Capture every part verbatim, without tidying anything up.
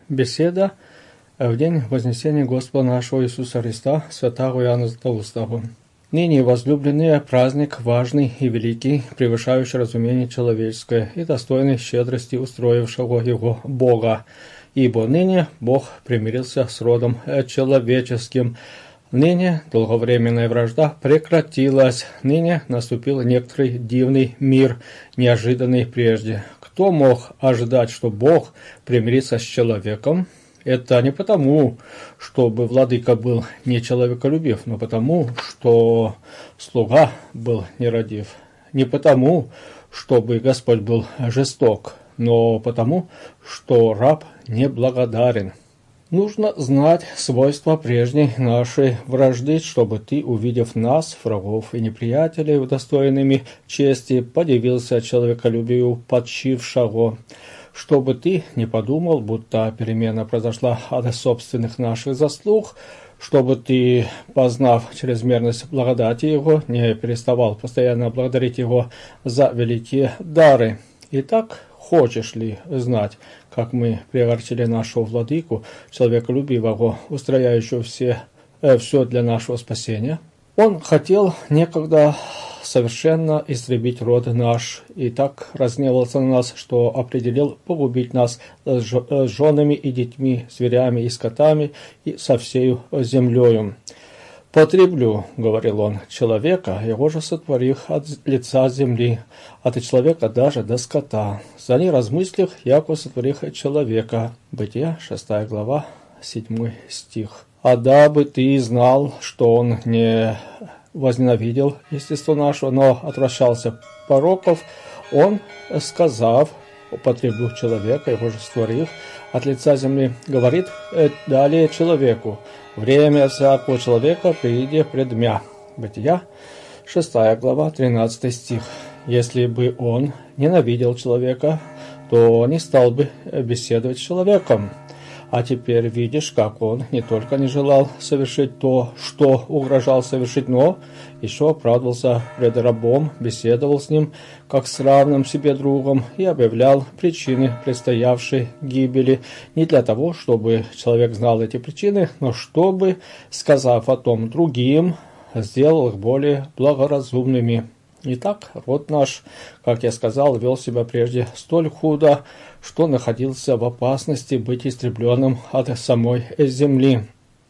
Беседа в день Вознесения Господа нашего Иисуса Христа, святого Иоанна Златоустого. Ныне, возлюбленные, праздник важный и великий, превышающий разумение человеческое и достойный щедрости устроившего его Бога. Ибо ныне Бог примирился с родом человеческим. Ныне долговременная вражда прекратилась. Ныне наступил некоторый дивный мир, неожиданный прежде. Кто мог ожидать, что Бог примирится с человеком? Это не потому, чтобы владыка был не человеколюбив, но потому, что слуга был нерадив. Не потому, чтобы Господь был жесток, но потому, что раб неблагодарен. Нужно знать свойства прежней нашей вражды, чтобы ты, увидев нас, врагов и неприятелей, удостоенными чести, подивился человеколюбию подчившего, чтобы ты не подумал, будто перемена произошла от собственных наших заслуг, чтобы ты, познав чрезмерность благодати Его, не переставал постоянно благодарить Его за великие дары. Итак, хочешь ли знать, как мы пригорчили нашего владыку, человеколюбивого, устрояющего все, э, все для нашего спасения? Он хотел некогда совершенно истребить род наш, и так разгневался на нас, что определил погубить нас с женами и детьми, зверями и скотами, и со всею землею. «Потреблю, — говорил он, — человека, его же сотворив от лица земли, от человека даже до скота. За не размыслив, яко сотворих человека». Бытие, шестая глава, седьмой стих. «А дабы ты знал, что он не возненавидел естество нашего, но отвращался пороков, он, сказав, употреблю человека, его же створив от лица земли, говорит далее человеку: время всякого человека прииде пред мя». Бытия, шестая глава, тринадцатый стих. Если бы он ненавидел человека, то не стал бы беседовать с человеком. А теперь видишь, как он не только не желал совершить то, что угрожал совершить, но еще оправдывался пред рабом, беседовал с ним, как с равным себе другом, и объявлял причины предстоявшей гибели не для того, чтобы человек знал эти причины, но чтобы, сказав о том другим, сделал их более благоразумными. Итак, род наш, как я сказал, вел себя прежде столь худо, что находился в опасности быть истребленным от самой земли.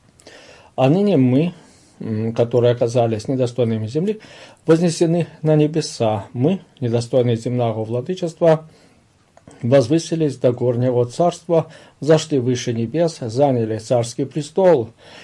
А ныне мы, которые оказались недостойными земли, вознесены на небеса. Мы, недостойные земного владычества, возвысились до горнего царства, зашли выше небес, заняли царский престол,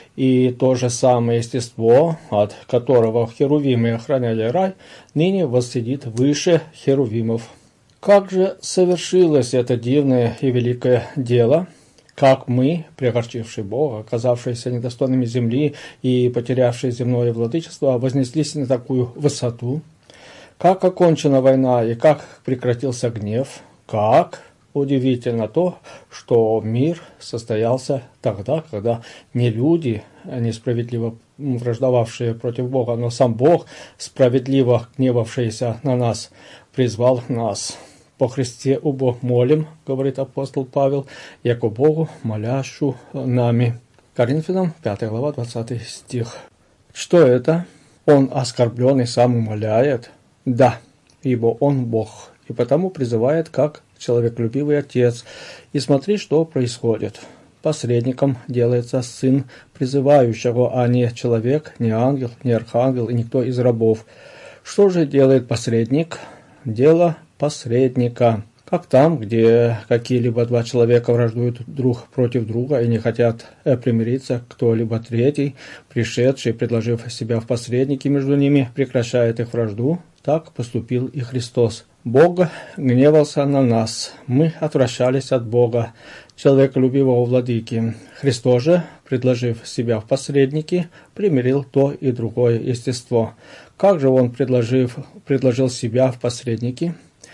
и то же самое естество, от которого херувимы охраняли рай, ныне воссидит выше херувимов. Как же совершилось это дивное и великое дело? Как мы, пригорчившие Бога, оказавшиеся недостойными земли и потерявшие земное владычество, вознеслись на такую высоту? Как окончена война и как прекратился гнев? Как удивительно то, что мир состоялся тогда, когда не люди, несправедливо враждовавшие против Бога, но сам Бог, справедливо гневавшийся на нас, призвал нас. «По Христе убо молим, — говорит апостол Павел, — яко Богу молящу нами». Коринфянам, пятая глава, двадцатый стих. Что это? Он оскорблен и сам умоляет? Да, ибо он Бог, и потому призывает как человеколюбивый Отец. И смотри, что происходит. Посредником делается сын призывающего, а не человек, не ангел, не архангел и никто из рабов. Что же делает посредник? Дело посредника. Как там, где какие-либо два человека враждуют друг против друга и не хотят примириться, кто-либо третий, пришедший, предложив себя в посредники между ними, прекращает их вражду, так поступил и Христос. Бог гневался на нас, мы отвращались от Бога, человеколюбивого владыки. Христос же, предложив себя в посредники, примирил то и другое естество. Как же Он, предложив, предложил себя в посредники?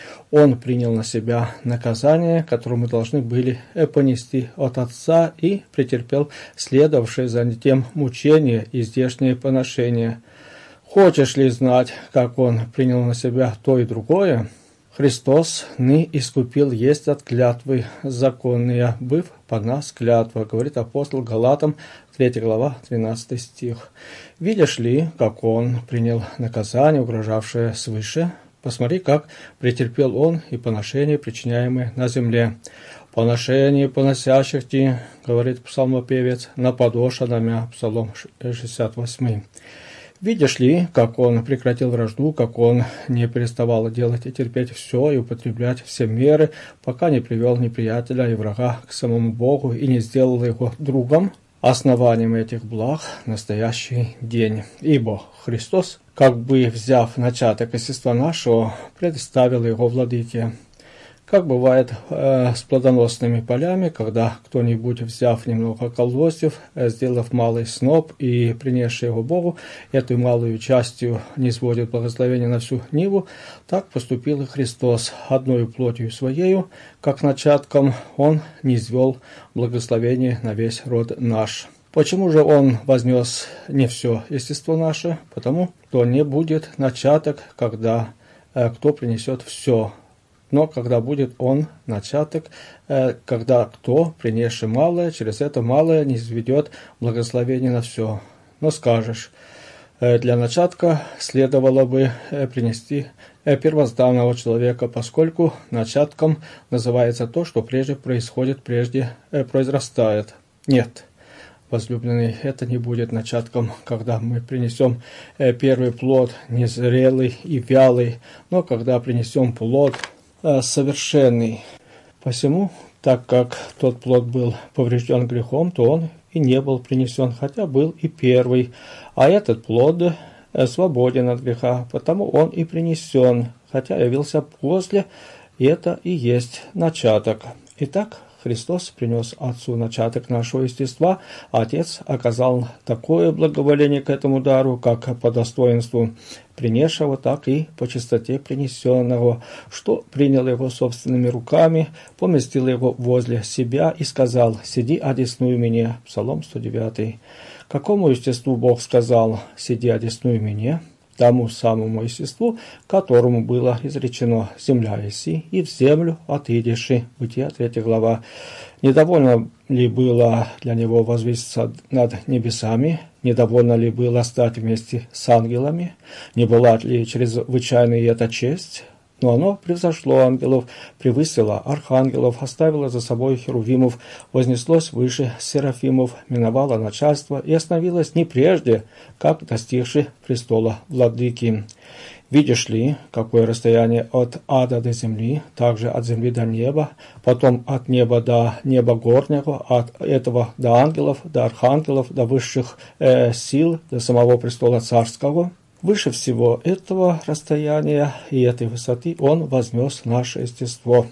Он принял на себя наказание, которое мы должны были понести от Отца, и претерпел следовавшее за тем мучение и здешнее поношение. Хочешь ли знать, как Он принял на себя то и другое? Христос ны искупил есть от клятвы законные, быв под нас клятва, говорит апостол Галатам, третья глава, тринадцатый стих. Видишь ли, как он принял наказание, угрожавшее свыше? Посмотри, как претерпел он и поношения, причиняемые на земле. Поношение поносящих ти, говорит псалмопевец, на подоша намя, Псалом шестьдесят восемь. Видишь ли, как он прекратил вражду, как он не переставал делать и терпеть все и употреблять все меры, пока не привел неприятеля и врага к самому Богу и не сделал его другом, основанием этих благ настоящий день. Ибо Христос, как бы взяв начаток естества нашего, предоставил его владыке. Как бывает э, с плодоносными полями, когда кто-нибудь, взяв немного колосьев, э, сделав малый сноп и принесший его Богу, этой малую частью низводит благословение на всю ниву, так поступил и Христос, одною плотью своею, как начатком он низвел благословение на весь род наш. Почему же он вознес не все естество наше? Потому что не будет начаток, когда э, кто принесет все. Но когда будет он начаток, когда кто, принесший малое, через это малое низведет благословение на все. Но скажешь, для начатка следовало бы принести первозданного человека, поскольку начатком называется то, что прежде происходит, прежде произрастает. Нет, возлюбленный, это не будет начатком, когда мы принесем первый плод, незрелый и вялый, но когда принесем плод совершенный. Посему, так как тот плод был поврежден грехом, то он и не был принесен, хотя был и первый. А этот плод свободен от греха, потому он и принесен, хотя явился после, и это и есть начаток. Итак, Христос принес Отцу начаток нашего естества, а Отец оказал такое благоволение к этому дару, как по достоинству принесшего, так и по чистоте принесенного, что принял его собственными руками, поместил его возле себя и сказал: «Сиди, одесную меня». Псалом сто девять. Какому естеству Бог сказал: «Сиди, одесную меня»? Тому самому естеству, которому было изречено: «Земля еси, и в землю отидешь». Бытие, третья глава. Недовольно ли было для него возвыситься над небесами? Недовольно ли было стать вместе с ангелами? Не была ли чрезвычайной эта честь? Но оно превзошло ангелов, превысило архангелов, оставило за собой херувимов, вознеслось выше серафимов, миновало начальство и остановилось не прежде, как достигши престола владыки. Видишь ли, какое расстояние от ада до земли, также от земли до неба, потом от неба до неба горнего, от этого до ангелов, до архангелов, до высших э, сил, до самого престола царского. Выше всего этого расстояния и этой высоты он вознес наше естество.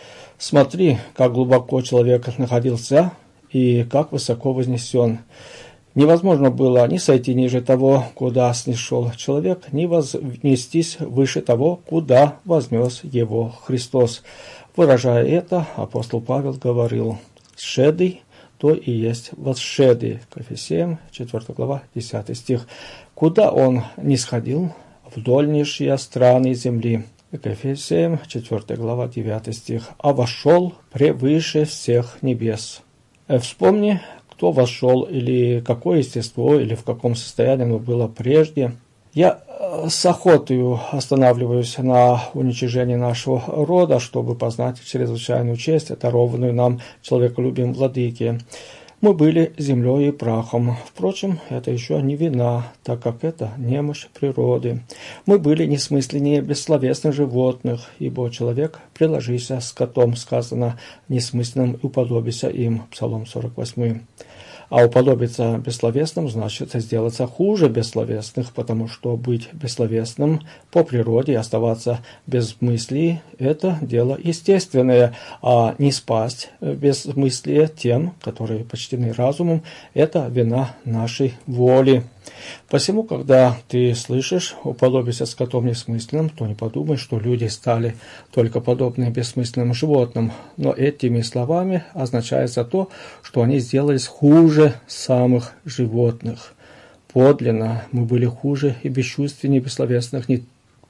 Смотри, как глубоко человек находился и как высоко вознесен. Невозможно было ни сойти ниже того, куда снишел человек, ни вознестись выше того, куда вознес его Христос. Выражая это, апостол Павел говорил: «Сшедый, то и есть восшедый». К Ефесеям, четвёртая глава, десятый стих. Куда он не сходил? В дольнейшие страны земли. К Ефесеям, четвёртая глава, девятый стих. А вошел превыше всех небес. Вспомни, кто вошел, или какое естество, или в каком состоянии оно было прежде. Я с охотой останавливаюсь на уничижении нашего рода, чтобы познать чрезвычайную честь, дарованную нам человеколюбием владыки. Мы были землей и прахом. Впрочем, это еще не вина, так как это немощь природы. Мы были несмысленнее бессловесных животных, ибо человек, приложися с скотом, сказано, несмысленным и уподобися им. Псалом сорок восемь. А уподобиться бессловесным значит сделаться хуже бессловесных, потому что быть бессловесным по природе и оставаться без мыслей – это дело естественное, а не спасть без мысли тем, которые почтены разумом – это вина нашей воли. Посему, когда ты слышишь «уподобися скотом несмысленным», то не подумай, что люди стали только подобны бессмысленным животным, но этими словами означается то, что они сделались хуже самых животных. Подлинно мы были хуже и бесчувственнее бессловесных не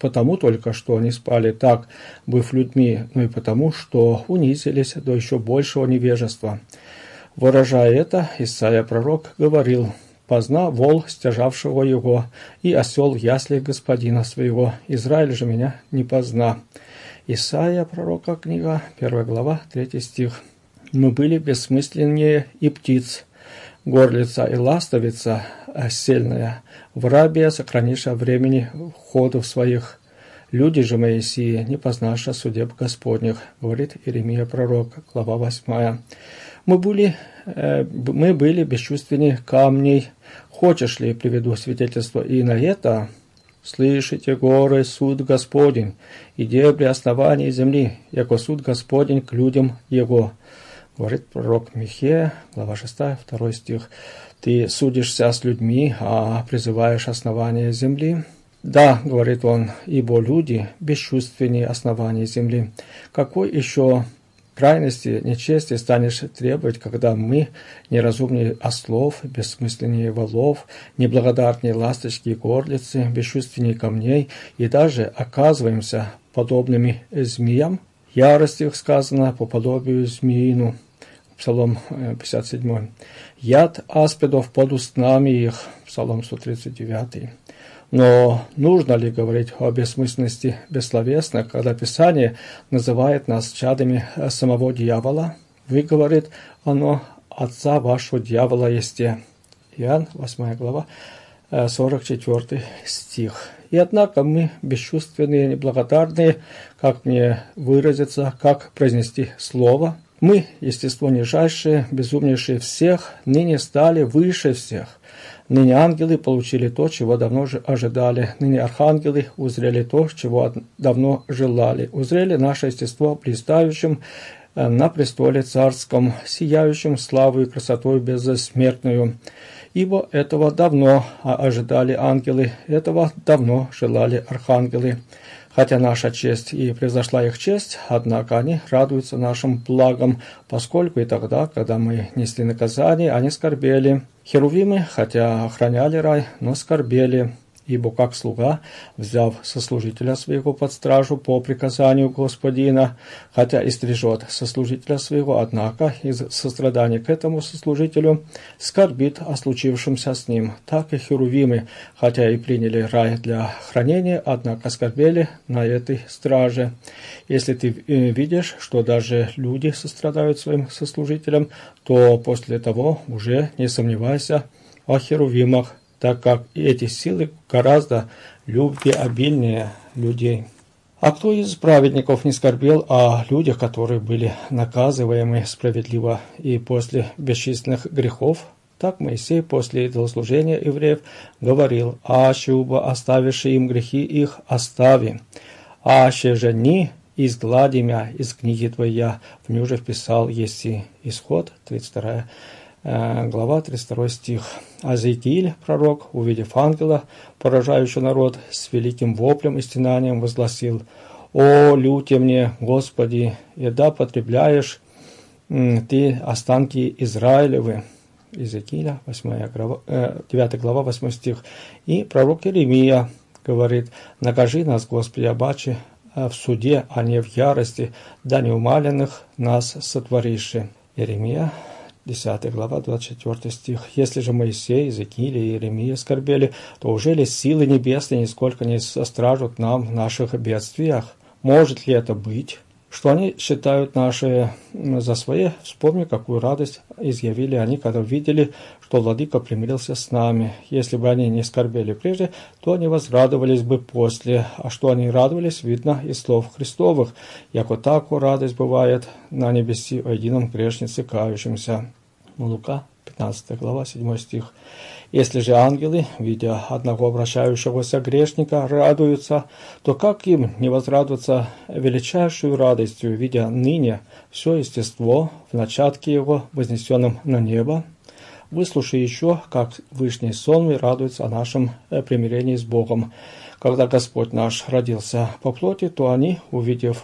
потому только, что они спали так, быв людьми, но и потому, что унизились до еще большего невежества. Выражая это, Исаия пророк говорил: «Позна вол, стяжавшего его, и осел ясли господина своего, Израиль же меня не позна». Исаия пророка, книга, первая глава, третий стих. «Мы были бессмысленнее и птиц, горлица и ластовица сельная, в рабе сохраниша времени входов своих. Люди же Моисии не познаша судеб Господних», говорит Иеремия пророк, глава восьмая. Мы были, э, мы были бесчувственнее камней. Хочешь ли, приведу свидетельство и на это? «Слышите, горы, суд Господень, и дебри основания земли, яко суд Господень к людям его», говорит пророк Михея, глава шестая, второй стих. «Ты судишься с людьми, а призываешь основания земли?» «Да, — говорит он, — ибо люди бесчувственнее основания земли. Какой еще крайности нечести станешь требовать, когда мы неразумнее ослов, бессмысленнее волов, неблагодарнее ласточки и горлицы, бесчувственнее камней, и даже оказываемся подобными змеям? Ярость их сказана по подобию змеину». Псалом пятьдесят семь. «Яд аспидов под устнами их». Псалом сто тридцать девять. Но нужно ли говорить о бессмысленности бессловесных, когда Писание называет нас чадами самого дьявола? Вы, говорит оно, отца вашего дьявола есте. Иоанн, восьмая глава, сорок четвёртый стих. И однако мы бесчувственные, неблагодарные, как мне выразиться, как произнести слово. Мы, естество нижайшее, безумнейшие всех, ныне стали выше всех. Ныне ангелы получили то, чего давно ожидали. Ныне архангелы узрели то, чего давно желали. Узрели наше естество блистающим на престоле царском, сияющим славой и красотой безсмертную. Ибо этого давно ожидали ангелы, этого давно желали архангелы. Хотя наша честь и превзошла их честь, однако они радуются нашим благом, поскольку и тогда, когда мы несли наказание, они скорбели. Херувимы, хотя охраняли рай, но скорбели, ибо как слуга, взяв сослужителя своего под стражу по приказанию господина, хотя и стрижет сослужителя своего, однако из сострадания к этому сослужителю скорбит о случившемся с ним, так и херувимы, хотя и приняли рай для хранения, однако скорбели на этой страже. Если ты видишь, что даже люди сострадают своим сослужителям, то после того уже не сомневайся о херувимах, так как эти силы гораздо любвеобильнее людей. А кто из праведников не скорбел о людях, которые были наказываемы справедливо и после бесчисленных грехов? Так Моисей после идолослужения евреев говорил: «Аще уба оставивши им грехи их, остави, аще же ни изглади мя из книги твоя, в ню же вписал еси». Исход, тридцать вторая глава, тридцать второй стих. Азекииль, пророк, увидев ангела, поражающего народ, с великим воплем и стенанием возгласил: «О, люте мне, Господи, еда потребляешь ты останки Израилевы». Иезекииля, девятая глава, восьмой стих. И пророк Иеремия говорит: «Накажи нас, Господи, обаче в суде, а не в ярости, да неумаленных нас сотвориши». Иеремия, десятая глава, двадцать четвёртый стих. «Если же Моисей, Иезекииль и Иеремия скорбели, то уже ли силы небесные нисколько не состражут нам в наших бедствиях? Может ли это быть, что они считают наши за свои? Вспомни, какую радость изъявили они, когда увидели, что Владыка примирился с нами. Если бы они не скорбели прежде, то они возрадовались бы после. А что они радовались, видно из слов Христовых: яко тако радость бывает на небеси о едином грешнице кающемся». Лука, пятнадцатая глава, седьмой стих. «Если же ангелы, видя одного обращающегося грешника, радуются, то как им не возрадоваться величайшую радостью, видя ныне все естество в начатке его, вознесенном на небо? Выслушай еще, как Вышний сонмы радуется о нашем примирении с Богом. Когда Господь наш родился по плоти, то они, увидев,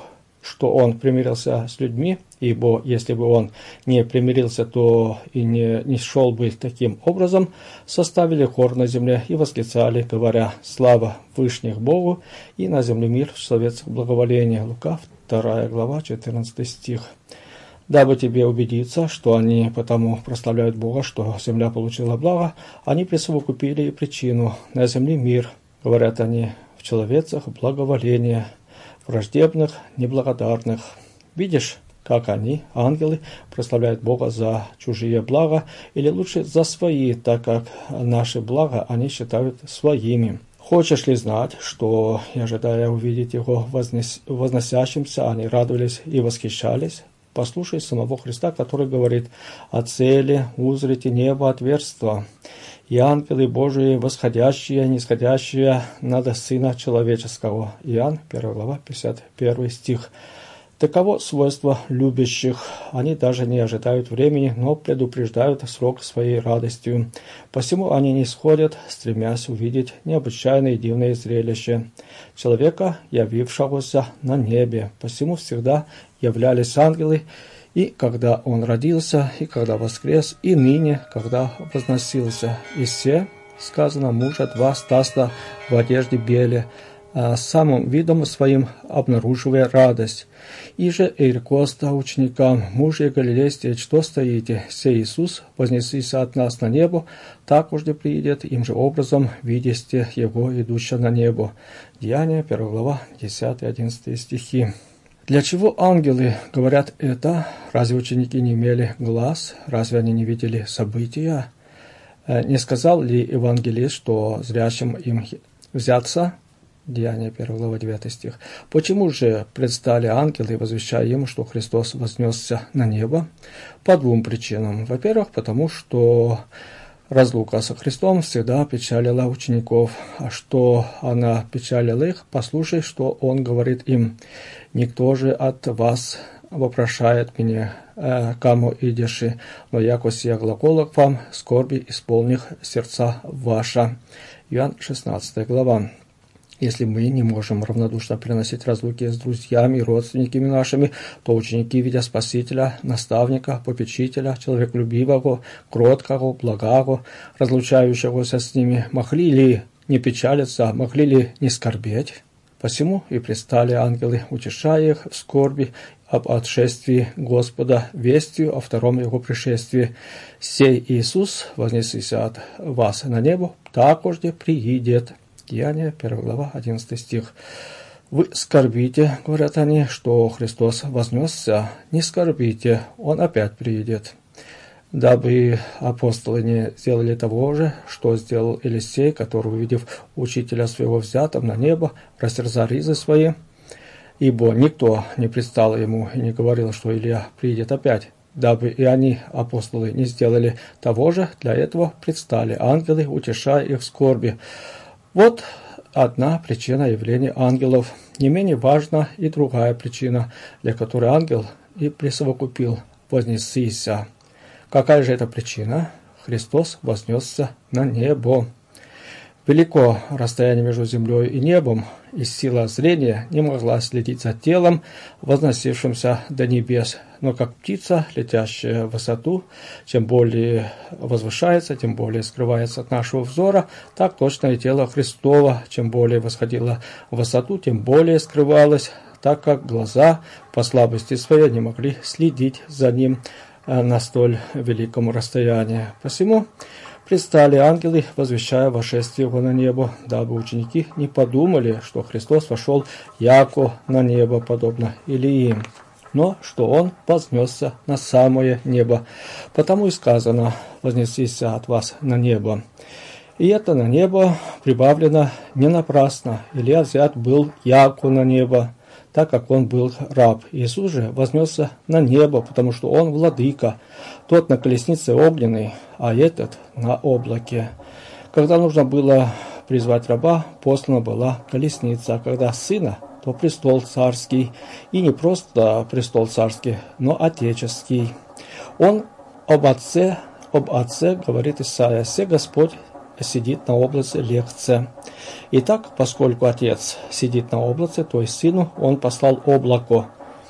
что он примирился с людьми, ибо если бы он не примирился, то и не, не шел бы таким образом, составили хор на земле и восклицали, говоря: «Слава Вышних Богу, и на земле мир, в человецах благоволение». Лука, вторая глава, четырнадцатый стих. Дабы тебе убедиться, что они потому прославляют Бога, что земля получила благо, они присовокупили и причину: на земле мир, говорят они, в человецах благоволение, враждебных, неблагодарных. Видишь, как они, ангелы, прославляют Бога за чужие блага, или лучше за свои, так как наши блага они считают своими. Хочешь ли знать, что, ожидая увидеть его вознес... возносящимся, они радовались и восхищались? Послушай самого Христа, который говорит: «О цели узрите небо отверстия, и ангелы Божии, восходящие, нисходящие над Сына Человеческого». Иоанн, первая глава, пятьдесят первый стих. Таково свойство любящих. Они даже не ожидают времени, но предупреждают срок своей радостью. Посему они не сходят, стремясь увидеть необычайное и дивное зрелище человека, явившегося на небе. Посему всегда являлись ангелы, и когда он родился, и когда воскрес, и ныне, когда возносился. И все, сказано, мужа два стаста в одежде беле, самым видом своим обнаруживая радость. И же Эйркоста ученикам: «Мужи галилейские, что стоите? Сей Иисус, вознесися от нас на небо, так уже приидет, им же образом видите его, идущего на небо». Деяния, первая глава, десятый-одиннадцатый стихи. Для чего ангелы говорят это? Разве ученики не имели глаз? Разве они не видели события? Не сказал ли евангелист, что зрящим им взяться? Деяния, первая глава, девятый стих. Почему же предстали ангелы, возвещая им, что Христос вознесся на небо? По двум причинам. Во-первых, потому что разлука со Христом всегда печалила учеников. А что она печалила их? Послушай, что он говорит им: «Никто же от вас вопрошает меня, э, кому идеши, но яко сия глагола к вам, скорби исполних сердца ваша». Иоанн, шестнадцатая глава. Если мы не можем равнодушно переносить разлуки с друзьями и родственниками нашими, то ученики, видя Спасителя, наставника, попечителя, человеколюбивого, кроткого, благого, разлучающегося с ними, могли ли не печалиться, могли ли не скорбеть? Посему и предстали ангелы, утешая их в скорби об отшествии Господа, вестью о втором его пришествии. «Сей Иисус, вознесися от вас на небо, такожде приидет». Деяния, первая глава, одиннадцатый стих. «Вы скорбите, — говорят они, — что Христос вознесся. Не скорбите, Он опять приидет». Дабы апостолы не сделали того же, что сделал Елисей, который, увидев учителя своего взятым на небо, растерзал ризы свои, ибо никто не предстал ему и не говорил, что Илья приидет опять. Дабы и они, апостолы, не сделали того же, для этого предстали ангелы, утешая их в скорби. Вот одна причина явления ангелов. Не менее важна и другая причина, для которой ангел и присовокупил «вознесися». Какая же это причина? Христос вознесся на небо. Велико расстояние между землей и небом, и сила зрения не могла следить за телом, возносившимся до небес. Но как птица, летящая в высоту, чем более возвышается, тем более скрывается от нашего взора, так точно и тело Христово, чем более восходило в высоту, тем более скрывалось, так как глаза по слабости своей не могли следить за ним на столь великом расстоянии. Посему предстали ангелы, возвещая вошествие его на небо, дабы ученики не подумали, что Христос вошел яко на небо, подобно Илии, но что он вознесся на самое небо. Потому и сказано: «Вознесися от вас на небо». И это на небо прибавлено не напрасно. Илья взят был яко на небо, так как он был раб. Иисус же вознесся на небо, потому что он владыка, тот на колеснице огненной, а этот на облаке. Когда нужно было призвать раба, послана была колесница, а когда сына, то престол царский, и не просто престол царский, но отеческий. Он об отце, об отце говорит Исаия: «Се Господь сидит на облаце легце». Итак, поскольку Отец сидит на облаце, то есть Сыну он послал облако.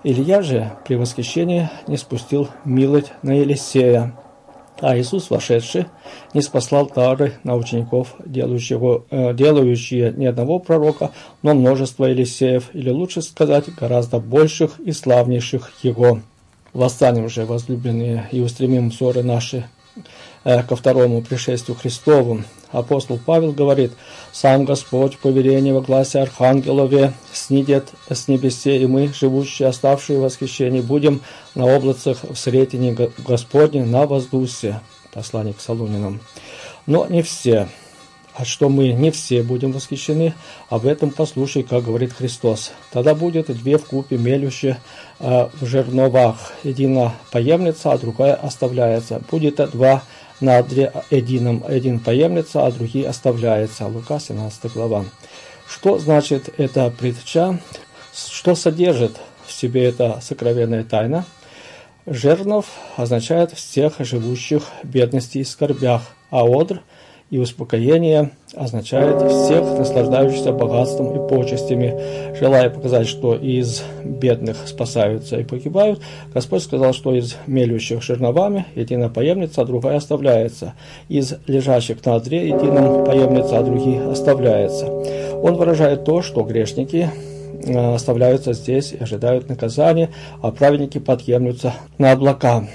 Илья же при восхищении не спустил милость на Елисея, а Иисус, вошедший, не спаслал дары на учеников, делающего, э, делающие не одного пророка, но множество Елисеев, или лучше сказать, гораздо больших и славнейших его. Восстанем же, возлюбленные, и устремим взоры наши э, ко второму пришествию Христову. Апостол Павел говорит: «Сам Господь по велению во гласе архангелове снидет с небесе, и мы, живущие, оставшие в восхищении, будем на облацах в сретении Господне на воздусе». Послание к Солунинам. Но не все. А что мы не все будем восхищены, об этом послушай, как говорит Христос. Тогда будет две вкупе мелющие э, в жерновах, едина поемлется, а другая оставляется. Будет два на одре едином, один поемлется, а другие оставляется. Лука, семнадцатая глава. Что значит эта притча? Что содержит в себе эта сокровенная тайна? Жернов означает всех живущих в бедности и скорбях, а одр и успокоение означает всех наслаждающихся богатством и почестями. Желая показать, что из бедных спасаются и погибают, Господь сказал, что из мелющих жерновами едина поемлется, а другая оставляется. Из лежащих на одре едином поемлется, а другие оставляется. Он выражает то, что грешники оставляются здесь и ожидают наказания, а праведники подъемлются на облака.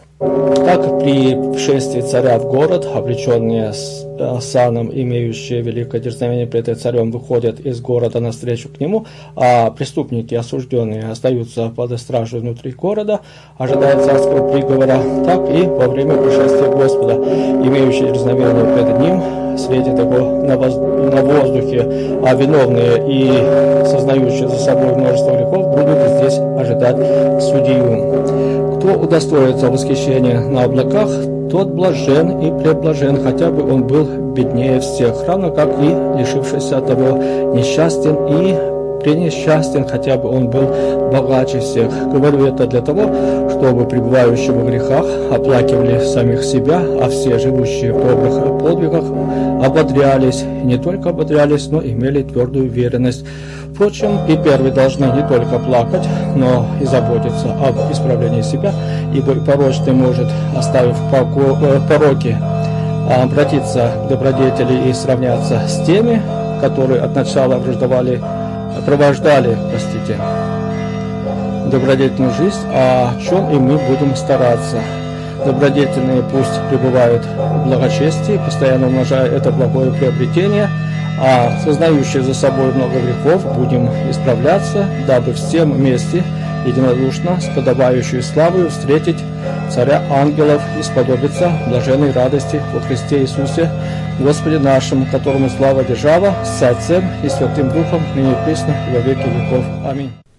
Так при вшествии царя в город, облеченные саном, имеющие великое дерзновение пред царем, выходят из города навстречу к нему, а преступники, осужденные, остаются под стражей внутри города, ожидая царского приговора, так и во время пришествия Господа, имеющие дерзновение пред ним, светит его на, воз... на воздухе, а виновные и сознающие за собой множество грехов будут здесь ожидать судью. Кто удостоится восхищения на облаках, тот блажен и преблажен, хотя бы он был беднее всех, равно как и лишившийся того несчастен и пренесчастен, хотя бы он был богаче всех. Говорю это для того, чтобы пребывающие во грехах оплакивали самих себя, а все живущие в добрых подвигах ободрялись, и не только ободрялись, но имели твердую уверенность. Впрочем, и первые должны не только плакать, но и заботиться об исправлении себя, ибо и порочный может, оставив пороки, обратиться к добродетели и сравняться с теми, которые от начала враждовали, провождали, простите, добродетельную жизнь, о чем и мы будем стараться. Добродетельные пусть пребывают в благочестии, постоянно умножая это благое приобретение, а сознающие за собой много грехов будем исправляться, дабы всем вместе единодушно с подобающей славой встретить царя ангелов и сподобиться блаженной радости во Христе Иисусе, Господе нашему, которому слава держава, с Отцем и Святым Духом, ныне и присно и во веки веков. Аминь.